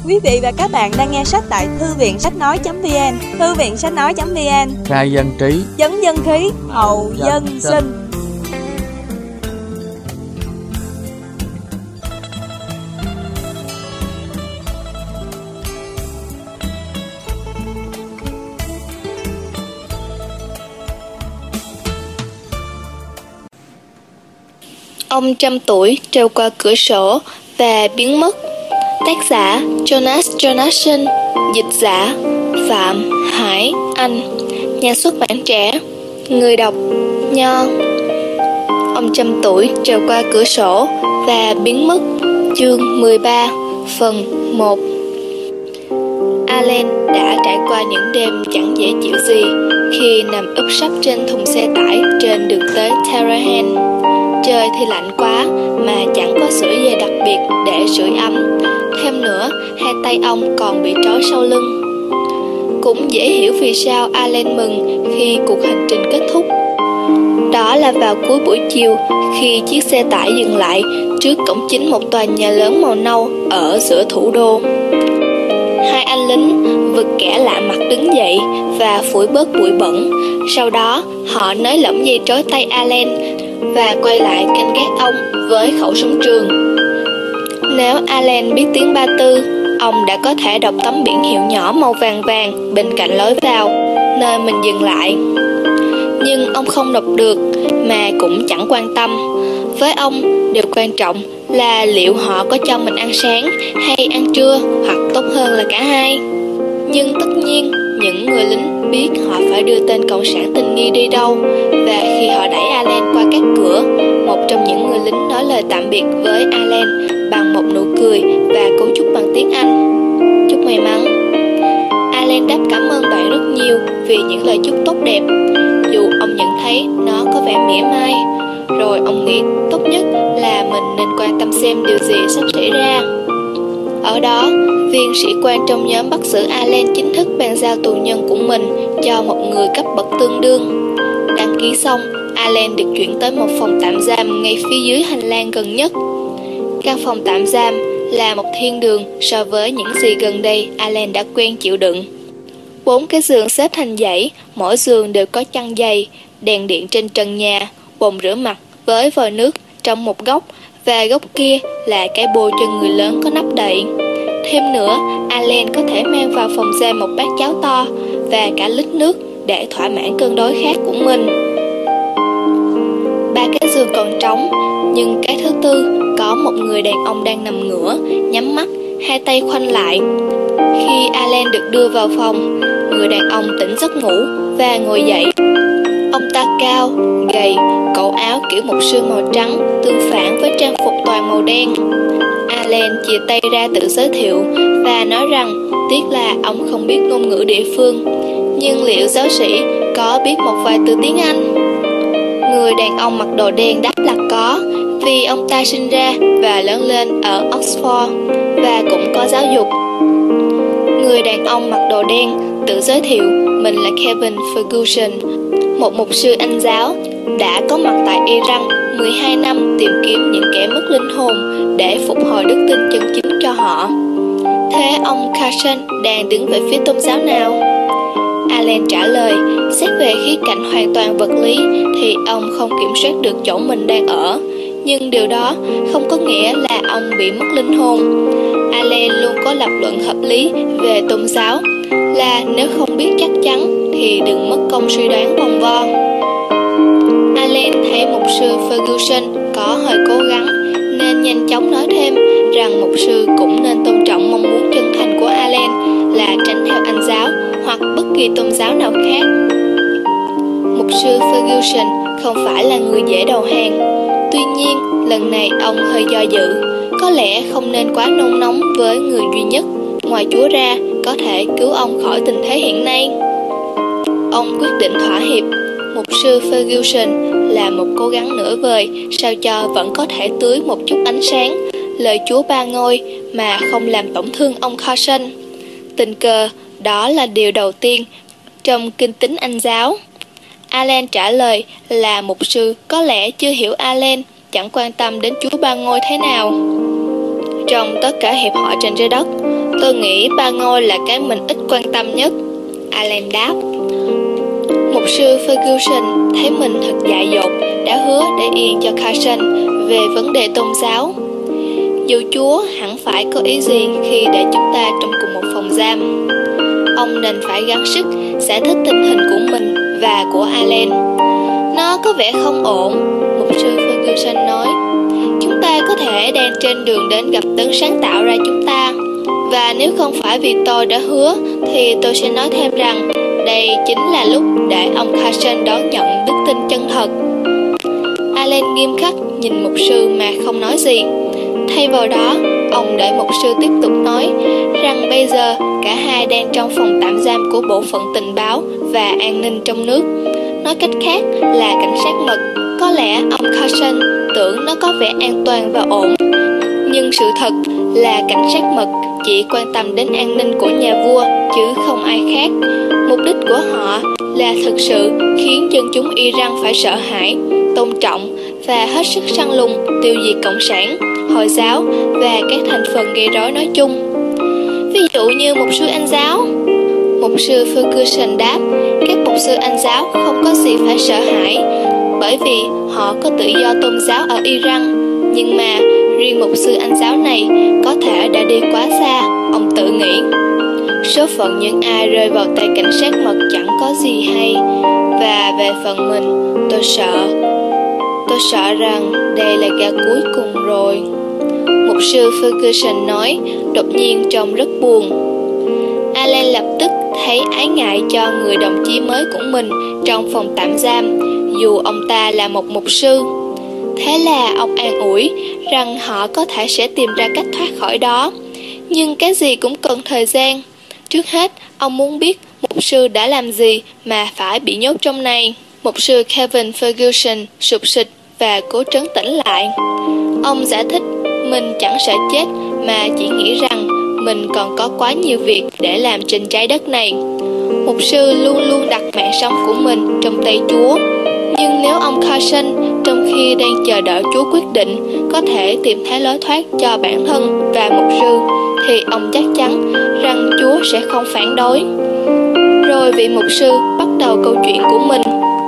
Quý vị và các bạn đang nghe sách tại Thư viện Sách Nói.vn. Thư viện Sách Nói.vn, khai dân trí, chấn dân khí, hậu dân sinh. Ông 100 tuổi treo qua cửa sổ và biến mất. Tác giả Jonas Jonasson, dịch giả Phạm Hải Anh, nhà xuất bản Trẻ, người đọc Nho. Ông 100 tuổi treo qua cửa sổ và biến mất. Chương 13, phần 1. Alan đã trải qua những đêm chẳng dễ chịu gì khi nằm úp sấp trên thùng xe tải trên đường tới Tarahan. Trời thì lạnh quá mà chẳng có sưởi dây đặc biệt để sưởi ấm. Thêm nữa, hai tay ông còn bị trói sau lưng. Cũng dễ hiểu vì sao Alan mừng khi cuộc hành trình kết thúc. Đó là vào cuối buổi chiều, khi chiếc xe tải dừng lại trước cổng chính một tòa nhà lớn màu nâu ở giữa thủ đô. Hai anh lính vực kẻ lạ mặt đứng dậy và phủi bớt bụi bẩn. Sau đó, họ nới lỏng dây trói tay Alan và quay lại canh gác ông với khẩu súng trường. Nếu Alan biết tiếng Ba Tư, ông đã có thể đọc tấm biển hiệu nhỏ màu vàng vàng bên cạnh lối vào, nơi mình dừng lại. Nhưng ông không đọc được, mà cũng chẳng quan tâm. Với ông, điều quan trọng là liệu họ có cho mình ăn sáng hay ăn trưa, hoặc tốt hơn là cả hai. Nhưng tất nhiên, những người lính biết họ phải đưa tên cộng sản tình nghi đi đâu, và khi họ đẩy Alan qua các cửa, một trong những người lính nói lời tạm biệt với Alan bằng một nụ cười và cấu chúc bằng tiếng Anh. Chúc may mắn. Alan đáp cảm ơn bạn rất nhiều vì những lời chúc tốt đẹp, dù ông nhận thấy nó có vẻ mỉa mai. Rồi ông nghĩ tốt nhất là mình nên quan tâm xem điều gì sắp xảy ra. Ở đó, viên sĩ quan trong nhóm bắt giữ Alan chính thức bàn giao tù nhân của mình cho một người cấp bậc tương đương. Đăng ký xong, Alan được chuyển tới một phòng tạm giam ngay phía dưới hành lang gần nhất. Căn phòng tạm giam là một thiên đường so với những gì gần đây Alan đã quen chịu đựng. 4 cái giường xếp thành dãy, mỗi giường đều có chăn dày, đèn điện trên trần nhà, bồn rửa mặt với vòi nước trong một góc, và góc kia là cái bô cho người lớn có nắp đậy. Thêm nữa, Alan có thể mang vào phòng giam một bát cháo to và cả lít nước để thỏa mãn cơn đói khát của mình. 3 cái giường còn trống, nhưng cái thứ tư có một người đàn ông đang nằm ngửa, nhắm mắt, hai tay khoanh lại. Khi Alan được đưa vào phòng, người đàn ông tỉnh giấc ngủ và ngồi dậy. Ông ta cao, gầy, cởi áo kiểu mục sư màu trắng tương phản với trang phục toàn màu đen. Alan chia tay ra tự giới thiệu và nói rằng tiếc là ông không biết ngôn ngữ địa phương, nhưng liệu giáo sĩ có biết một vài từ tiếng Anh? Người đàn ông mặc đồ đen đáp là có, vì ông ta sinh ra và lớn lên ở Oxford và cũng có giáo dục. Người đàn ông mặc đồ đen tự giới thiệu mình là Kevin Ferguson, một mục sư Anh giáo đã có mặt tại Iran 12 năm tìm kiếm những kẻ mất linh hồn để phục hồi đức tin chân chính cho họ. Thế ông Carson đang đứng về phía tôn giáo nào? Alan trả lời, xét về khía cạnh hoàn toàn vật lý thì ông không kiểm soát được chỗ mình đang ở, nhưng điều đó không có nghĩa là ông bị mất linh hồn. Alan luôn có lập luận hợp lý về tôn giáo, là nếu không biết chắc chắn thì đừng mất công suy đoán vòng vo. Alan thấy mục sư Ferguson có hơi cố gắng, nên nhanh chóng nói thêm rằng mục sư cũng nên tôn trọng mong muốn chân thành của Alan là tránh theo Anh giáo hoặc bất kỳ tôn giáo nào khác. Mục sư Ferguson không phải là người dễ đầu hàng. Tuy nhiên, lần này ông hơi do dự. Có lẽ không nên quá nôn nóng với người duy nhất ngoài Chúa ra có thể cứu ông khỏi tình thế hiện nay. Ông quyết định thỏa hiệp. Mục sư Ferguson là một cố gắng nửa vời sao cho vẫn có thể tưới một chút ánh sáng lời Chúa Ba Ngôi mà không làm tổn thương ông Carson. Tình cờ, đó là điều đầu tiên trong kinh tín Anh giáo. Alan trả lời là mục sư có lẽ chưa hiểu Alan chẳng quan tâm đến Chúa Ba Ngôi thế nào. Trong tất cả hiệp hội trên trái đất, Tôi nghĩ 3 ngôi là cái mình ít quan tâm nhất, Alan đáp. Mục sư Ferguson thấy mình thật dại dột đã hứa để yên cho Carson về vấn đề tôn giáo. Dù Chúa hẳn phải có ý gì khi để chúng ta trong cùng một phòng giam, ông nên phải gắng sức giải thích tình hình của mình và của Alan. Nó có vẻ không ổn, mục sư Ferguson nói. Chúng ta có thể đang trên đường đến gặp đấng sáng tạo ra chúng ta. Và nếu không phải vì tôi đã hứa, thì tôi sẽ nói thêm rằng đây chính là lúc để ông Carson đón nhận đức tin chân thật. Alan nghiêm khắc nhìn mục sư mà không nói gì. Thay vào đó, ông để mục sư tiếp tục nói rằng bây giờ cả hai đang trong phòng tạm giam của Bộ phận Tình báo và An ninh trong nước. Nói cách khác là cảnh sát mật. Có lẽ ông Carson tưởng nó có vẻ an toàn và ổn, nhưng sự thật là cảnh sát mật chỉ quan tâm đến an ninh của nhà vua chứ không ai khác. Mục đích của họ là thực sự khiến dân chúng Iran phải sợ hãi, tôn trọng và hết sức săn lùng tiêu diệt Cộng sản, Hồi giáo và các thành phần gây rối nói chung. Ví dụ như mục sư Anh giáo. Mục sư Ferguson đáp, các mục sư Anh giáo không có gì phải sợ hãi, bởi vì họ có tự do tôn giáo ở Iran. Nhưng mà riêng mục sư Anh giáo này có thể đã đi quá xa, ông tự nghĩ. Số phận những ai rơi vào tay cảnh sát mật chẳng có gì hay. Và về phần mình, tôi sợ rằng đây là ga cuối cùng rồi. Mục sư Ferguson nói, đột nhiên trông rất buồn. Alan lập tức thấy ái ngại cho người đồng chí mới của mình trong phòng tạm giam, dù ông ta là một mục sư. Thế là ông an ủi rằng họ có thể sẽ tìm ra cách thoát khỏi đó. Nhưng cái gì cũng cần thời gian. Trước hết, ông muốn biết mục sư đã làm gì mà phải bị nhốt trong này. Mục sư Kevin Ferguson sụp sịch và cố trấn tĩnh lại. Ông giải thích mình chẳng sợ chết mà chỉ nghĩ rằng mình còn có quá nhiều việc để làm trên trái đất này. Mục sư luôn luôn đặt mạng sống của mình trong tay Chúa. Nhưng nếu ông Carson trong khi đang chờ đợi Chúa quyết định có thể tìm thấy lối thoát cho bản thân và mục sư, thì ông chắc chắn rằng Chúa sẽ không phản đối. Rồi vị mục sư bắt đầu câu chuyện của mình.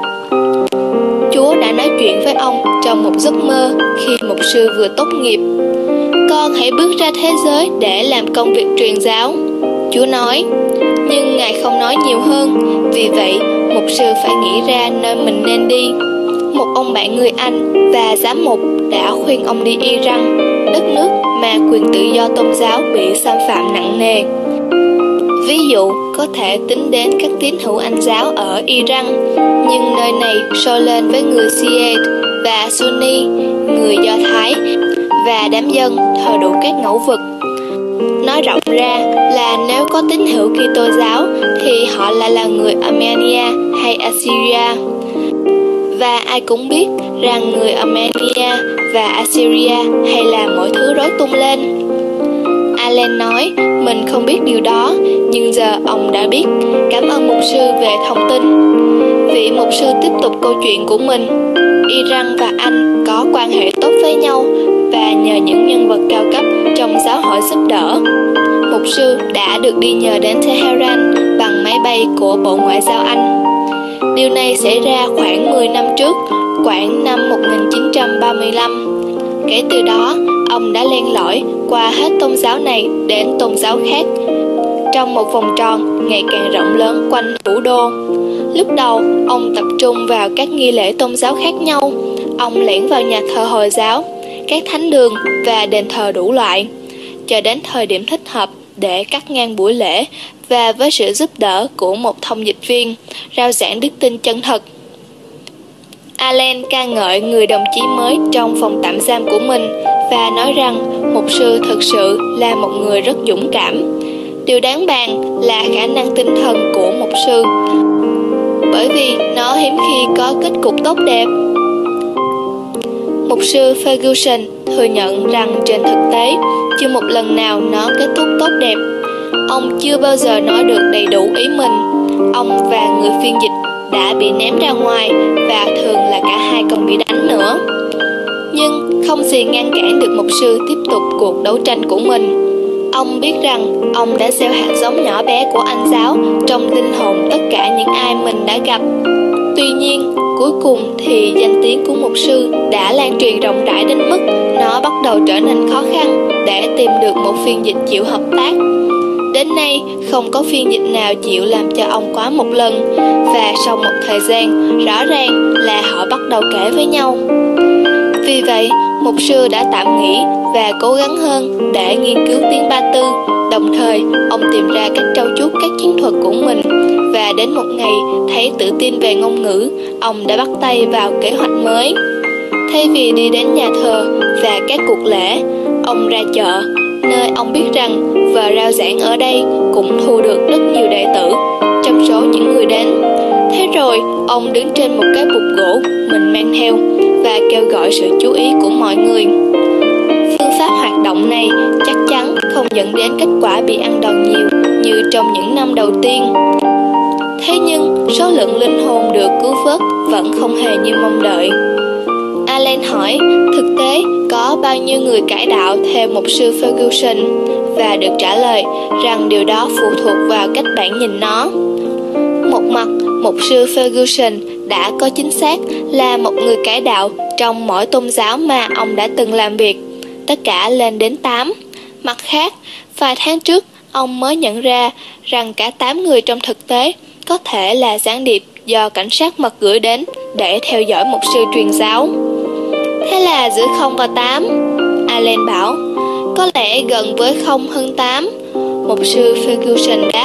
Chúa đã nói chuyện với ông trong một giấc mơ khi mục sư vừa tốt nghiệp. Con hãy bước ra thế giới để làm công việc truyền giáo, Chúa nói. Nhưng Ngài không nói nhiều hơn, vì vậy mục sư phải nghĩ ra nơi mình nên đi. Một ông bạn người Anh và giám mục đã khuyên ông đi Iran, đất nước mà quyền tự do tôn giáo bị xâm phạm nặng nề. Ví dụ, có thể tính đến các tín hữu Anh giáo ở Iran, nhưng nơi này sôi lên với người Shia và Sunni, người Do Thái và đám dân thờ đủ các ngẫu vực. Nói rộng ra là nếu có tín hữu Kitô giáo thì họ lại là người Armenia hay Assyria. Và ai cũng biết rằng người Armenia và Assyria hay là mọi thứ rối tung lên. Alan nói mình không biết điều đó, nhưng giờ ông đã biết. Cảm ơn mục sư về thông tin. Vị mục sư tiếp tục câu chuyện của mình. Iran và Anh có quan hệ tốt với nhau và nhờ những nhân vật cao cấp trong giáo hội giúp đỡ, mục sư đã được đi nhờ đến Tehran bằng máy bay của Bộ Ngoại giao Anh. Điều này xảy ra khoảng 10 năm trước, khoảng năm 1935. Kể từ đó, ông đã len lỏi qua hết tôn giáo này đến tôn giáo khác, trong một vòng tròn ngày càng rộng lớn quanh thủ đô. Lúc đầu, ông tập trung vào các nghi lễ tôn giáo khác nhau. Ông lẻn vào nhà thờ Hồi giáo, các thánh đường và đền thờ đủ loại, chờ đến thời điểm thích hợp để cắt ngang buổi lễ và với sự giúp đỡ của một thông dịch viên, rao giảng đức tin chân thật. Alan ca ngợi người đồng chí mới trong phòng tạm giam của mình và nói rằng mục sư thực sự là một người rất dũng cảm. Điều đáng bàn là khả năng tinh thần của mục sư, bởi vì nó hiếm khi có kết cục tốt đẹp. Mục sư Ferguson thừa nhận rằng trên thực tế, chưa một lần nào nó kết thúc tốt đẹp. Ông chưa bao giờ nói được đầy đủ ý mình. Ông và người phiên dịch đã bị ném ra ngoài và thường là cả hai còn bị đánh nữa. Nhưng không gì ngăn cản được mục sư tiếp tục cuộc đấu tranh của mình. Ông biết rằng ông đã gieo hạt giống nhỏ bé của Anh giáo trong linh hồn tất cả những ai mình đã gặp. Tuy nhiên, cuối cùng thì danh tiếng của mục sư đã lan truyền rộng rãi đến mức nó bắt đầu trở nên khó khăn để tìm được một phiên dịch chịu hợp tác. Đến nay, không có phiên dịch nào chịu làm cho ông quá một lần, và sau một thời gian, rõ ràng là họ bắt đầu kể với nhau. Vì vậy, mục sư đã tạm nghỉ và cố gắng hơn để nghiên cứu tiếng Ba Tư. Đồng thời, ông tìm ra cách trau chuốt các chiến thuật của mình, và đến một ngày thấy tự tin về ngôn ngữ, ông đã bắt tay vào kế hoạch mới. Thay vì đi đến nhà thờ và các cuộc lễ, ông ra chợ, nơi ông biết rằng giờ rao giảng ở đây cũng thu được rất nhiều đệ tử trong số những người đến. Thế rồi, ông đứng trên một cái bục gỗ mình mang theo và kêu gọi sự chú ý của mọi người. Phương pháp hoạt động này chắc chắn không dẫn đến kết quả bị ăn đòn nhiều như trong những năm đầu tiên. Thế nhưng, số lượng linh hồn được cứu vớt vẫn không hề như mong đợi. Allen hỏi, thực tế có bao nhiêu người cải đạo theo mục sư Ferguson, và được trả lời rằng điều đó phụ thuộc vào cách bạn nhìn nó. Một mặt, mục sư Ferguson đã có chính xác là một người cải đạo trong mỗi tôn giáo mà ông đã từng làm việc, tất cả lên đến 8. Mặt khác, vài tháng trước, ông mới nhận ra rằng cả 8 người trong thực tế có thể là gián điệp do cảnh sát mật gửi đến để theo dõi mục sư truyền giáo. Thế là giữa 0 và 8, Allen bảo. Có lẽ gần với 0 hơn 8, mục sư Ferguson đáp.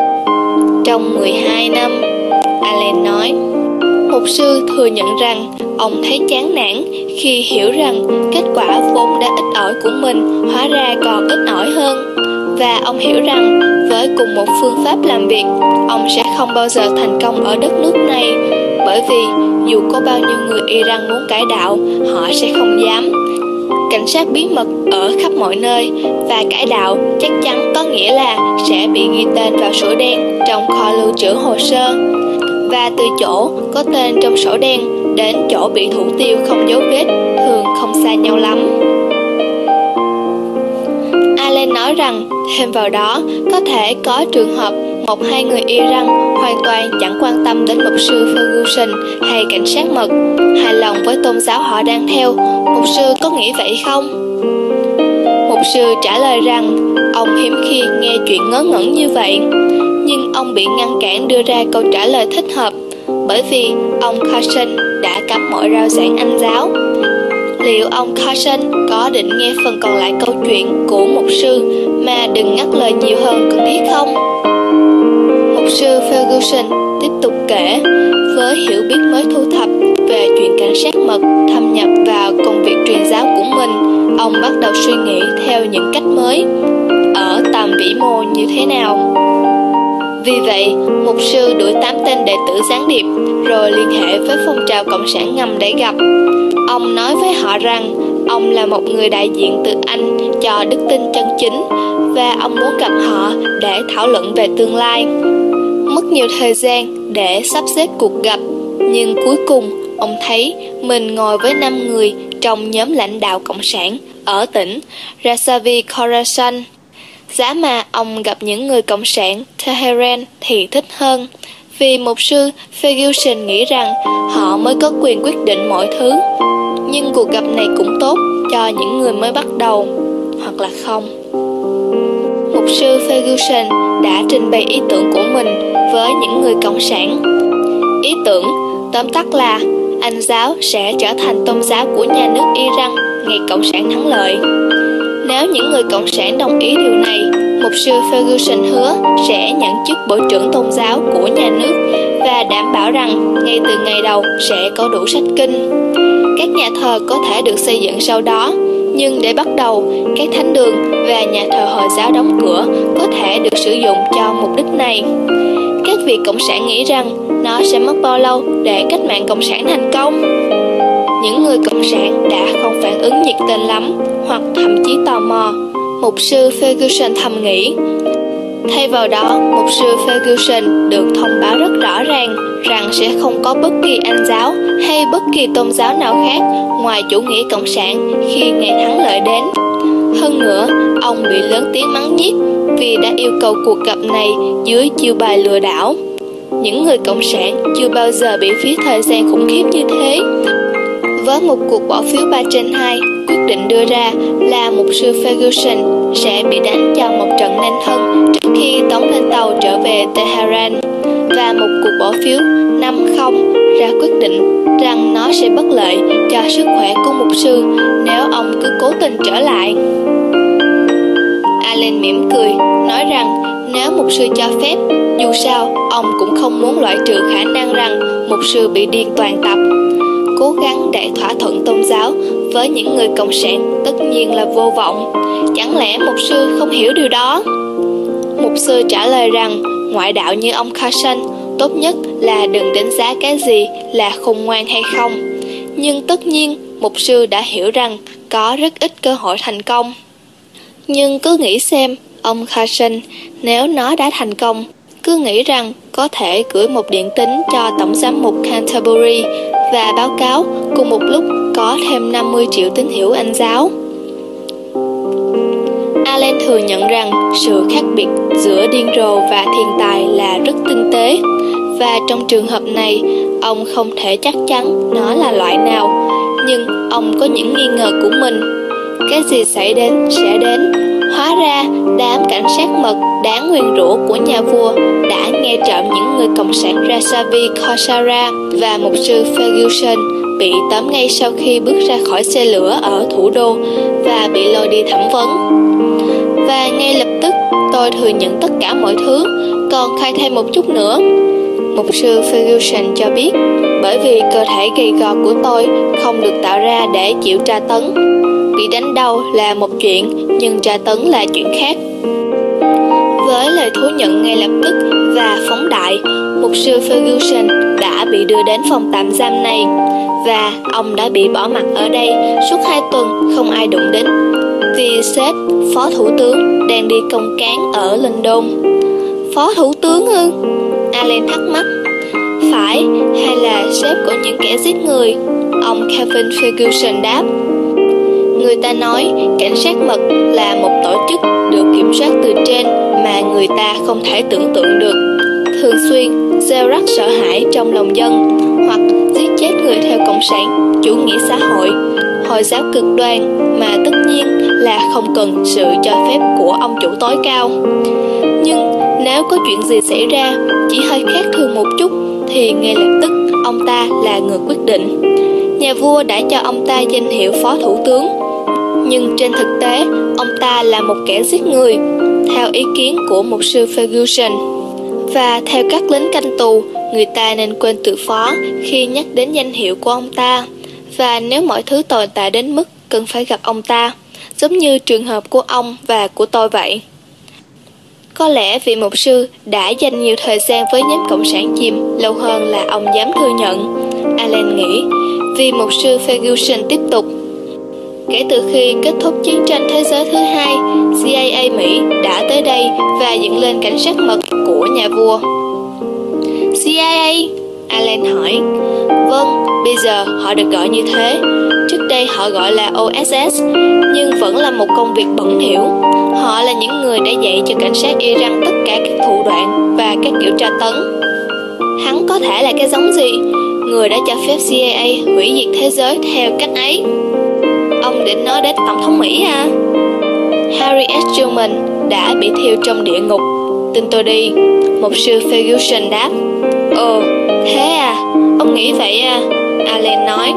Trong 12 năm, Allen nói. Mục sư thừa nhận rằng ông thấy chán nản khi hiểu rằng kết quả vốn đã ít ỏi của mình hóa ra còn ít ỏi hơn. Và ông hiểu rằng với cùng một phương pháp làm việc, ông sẽ không bao giờ thành công ở đất nước này, bởi vì dù có bao nhiêu người Iran muốn cải đạo, họ sẽ không dám. Cảnh sát bí mật ở khắp mọi nơi, và cải đạo chắc chắn có nghĩa là sẽ bị ghi tên vào sổ đen trong kho lưu trữ hồ sơ. Và từ chỗ có tên trong sổ đen đến chỗ bị thủ tiêu không dấu vết thường không xa nhau lắm. Allen nói rằng thêm vào đó có thể có trường hợp 1-2 người Iran hoàn toàn chẳng quan tâm đến mục sư Ferguson hay cảnh sát mật, hài lòng với tôn giáo họ đang theo. Mục sư có nghĩ vậy không? Mục sư trả lời rằng ông hiếm khi nghe chuyện ngớ ngẩn như vậy, nhưng ông bị ngăn cản đưa ra câu trả lời thích hợp bởi vì ông Carson đã cấm mọi rao giảng Anh giáo. Liệu ông Carson có định nghe phần còn lại câu chuyện của mục sư mà đừng ngắt lời nhiều hơn cần thiết không? Mục sư Ferguson tiếp tục kể, với hiểu biết mới thu thập về chuyện cảnh sát mật thâm nhập vào công việc truyền giáo của mình, ông bắt đầu suy nghĩ theo những cách mới ở tầm vĩ mô như thế nào. Vì vậy, mục sư đuổi 8 tên đệ tử gián điệp rồi liên hệ với phong trào cộng sản ngầm để gặp. Ông nói với họ rằng ông là một người đại diện từ Anh cho đức tin chân chính, và ông muốn gặp họ để thảo luận về tương lai. Mất nhiều thời gian để sắp xếp cuộc gặp, nhưng cuối cùng ông thấy mình ngồi với 5 người trong nhóm lãnh đạo cộng sản ở tỉnh Razavi Khorasan. Giá mà ông gặp những người cộng sản Tehran thì thích hơn, vì mục sư Ferguson nghĩ rằng họ mới có quyền quyết định mọi thứ. Nhưng cuộc gặp này cũng tốt cho những người mới bắt đầu, hoặc là không. Mục sư Ferguson đã trình bày ý tưởng của mình với những người cộng sản. Ý tưởng tóm tắt là Anh giáo sẽ trở thành tôn giáo của nhà nước Iran ngày cộng sản thắng lợi. Nếu những người cộng sản đồng ý điều này, mục sư Ferguson hứa sẽ nhận chức bộ trưởng tôn giáo của nhà nước và đảm bảo rằng ngay từ ngày đầu sẽ có đủ sách kinh. Các nhà thờ có thể được xây dựng sau đó, nhưng để bắt đầu, các thánh đường và nhà thờ Hồi giáo đóng cửa có thể được sử dụng cho mục đích này. Các vị cộng sản nghĩ rằng nó sẽ mất bao lâu để cách mạng cộng sản thành công? Những người cộng sản đã không phản ứng nhiệt tình lắm, hoặc thậm chí tò mò. Mục sư Ferguson thầm nghĩ. Thay vào đó, mục sư Ferguson được thông báo rất rõ ràng rằng sẽ không có bất kỳ Anh giáo hay bất kỳ tôn giáo nào khác ngoài chủ nghĩa cộng sản khi ngày thắng lợi đến. Hơn nữa, ông bị lớn tiếng mắng nhiếc vì đã yêu cầu cuộc gặp này dưới chiêu bài lừa đảo. Những người cộng sản chưa bao giờ bị phí thời gian khủng khiếp như thế. Với một cuộc bỏ phiếu 3/2, quyết định đưa ra là mục sư Ferguson sẽ bị đánh cho một trận nên thân trước khi tống lên tàu trở về Tehran, và một cuộc bỏ phiếu 5-0 ra quyết định rằng nó sẽ bất lợi cho sức khỏe của mục sư nếu ông cứ cố tình trở lại. Allen mỉm cười, nói rằng nếu mục sư cho phép, dù sao ông cũng không muốn loại trừ khả năng rằng mục sư bị điên toàn tập. Cố gắng để thỏa thuận tôn giáo với những người cộng sản tất nhiên là vô vọng. Chẳng lẽ mục sư không hiểu điều đó? Mục sư trả lời rằng ngoại đạo như ông Carson tốt nhất là đừng đánh giá cái gì là khôn ngoan hay không. Nhưng tất nhiên mục sư đã hiểu rằng có rất ít cơ hội thành công. Nhưng cứ nghĩ xem, ông Carson, nếu nó đã thành công, cứ nghĩ rằng có thể gửi một điện tín cho Tổng giám mục Canterbury và báo cáo cùng một lúc có thêm 50 triệu tín hữu Anh giáo. Allen thừa nhận rằng sự khác biệt giữa điên rồ và thiên tài là rất tinh tế, và trong trường hợp này, ông không thể chắc chắn nó là loại nào, nhưng ông có những nghi ngờ của mình. Cái gì xảy đến sẽ đến. Hóa ra, đám cảnh sát mật đáng nguyền rủa của nhà vua đã nghe trộm những người cộng sản Rasavi Khorsara và mục sư Ferguson bị tóm ngay sau khi bước ra khỏi xe lửa ở thủ đô và bị lôi đi thẩm vấn. Và ngay lập tức tôi thừa nhận tất cả mọi thứ, còn khai thêm một chút nữa. Mục sư Ferguson cho biết, bởi vì cơ thể gầy gò của tôi không được tạo ra để chịu tra tấn. Bị đánh đau là một chuyện, nhưng tra tấn là chuyện khác. Với lời thú nhận ngay lập tức và phóng đại, mục sư Ferguson đã bị đưa đến phòng tạm giam này, và ông đã bị bỏ mặc ở đây suốt 2 tuần không ai đụng đến, vì sếp, phó thủ tướng, đang đi công cán ở London. Phó thủ tướng ư? Allen thắc mắc. Phải, hay là sếp của những kẻ giết người? Ông Kevin Ferguson đáp. Người ta nói cảnh sát mật là một tổ chức được kiểm soát từ trên mà người ta không thể tưởng tượng được, thường xuyên gieo rắc sợ hãi trong lòng dân, hoặc giết chết người theo cộng sản, chủ nghĩa xã hội, Hồi giáo cực đoan, mà tất nhiên là không cần sự cho phép của ông chủ tối cao. Nhưng nếu có chuyện gì xảy ra chỉ hơi khác thường một chút thì ngay lập tức ông ta là người quyết định. Nhà vua đã cho ông ta danh hiệu phó thủ tướng, nhưng trên thực tế ông ta là một kẻ giết người, theo ý kiến của mục sư Ferguson. Và theo các lính canh tù, người ta nên quên từ phó khi nhắc đến danh hiệu của ông ta. Và nếu mọi thứ tồi tệ đến mức cần phải gặp ông ta, giống như trường hợp của ông và của tôi vậy. Có lẽ vị mục sư đã dành nhiều thời gian với nhóm cộng sản chìm lâu hơn là ông dám thừa nhận, Allen nghĩ. Vì mục sư Ferguson tiếp tục. Kể từ khi kết thúc chiến tranh thế giới thứ hai, CIA Mỹ đã tới đây và dựng lên cảnh sát mật của nhà vua. CIA? Allen hỏi. Vâng, bây giờ họ được gọi như thế. Trước đây họ gọi là OSS, nhưng vẫn là một công việc bẩn thỉu. Họ là những người đã dạy cho cảnh sát Iran tất cả các thủ đoạn và các kiểu tra tấn. Hắn có thể là cái giống gì? Người đã cho phép CIA hủy diệt thế giới theo cách ấy. Ông định nói đến Tổng thống Mỹ à? Harry S. Truman đã bị thiêu trong địa ngục. Tin tôi đi, mục sư Ferguson đáp. Ồ, thế à? Ông nghĩ vậy à? Allen nói.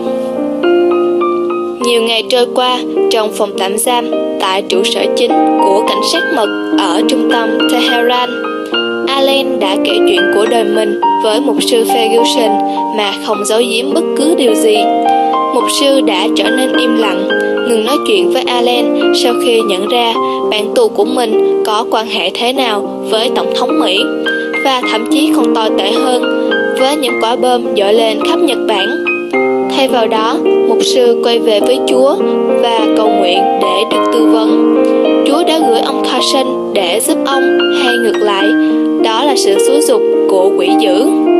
Nhiều ngày trôi qua, trong phòng tạm giam tại trụ sở chính của cảnh sát mật ở trung tâm Tehran, Allen đã kể chuyện của đời mình với mục sư Ferguson mà không giấu giếm bất cứ điều gì. Mục sư đã trở nên im lặng, ngừng nói chuyện với Allen sau khi nhận ra bạn tù của mình có quan hệ thế nào với Tổng thống Mỹ, và thậm chí còn tồi tệ hơn, với những quả bom dội lên khắp Nhật Bản. Thay vào đó, mục sư quay về với Chúa và cầu nguyện để được tư vấn. Chúa đã gửi ông Carson để giúp ông, hay ngược lại, đó là sự xúi giục của quỷ dữ.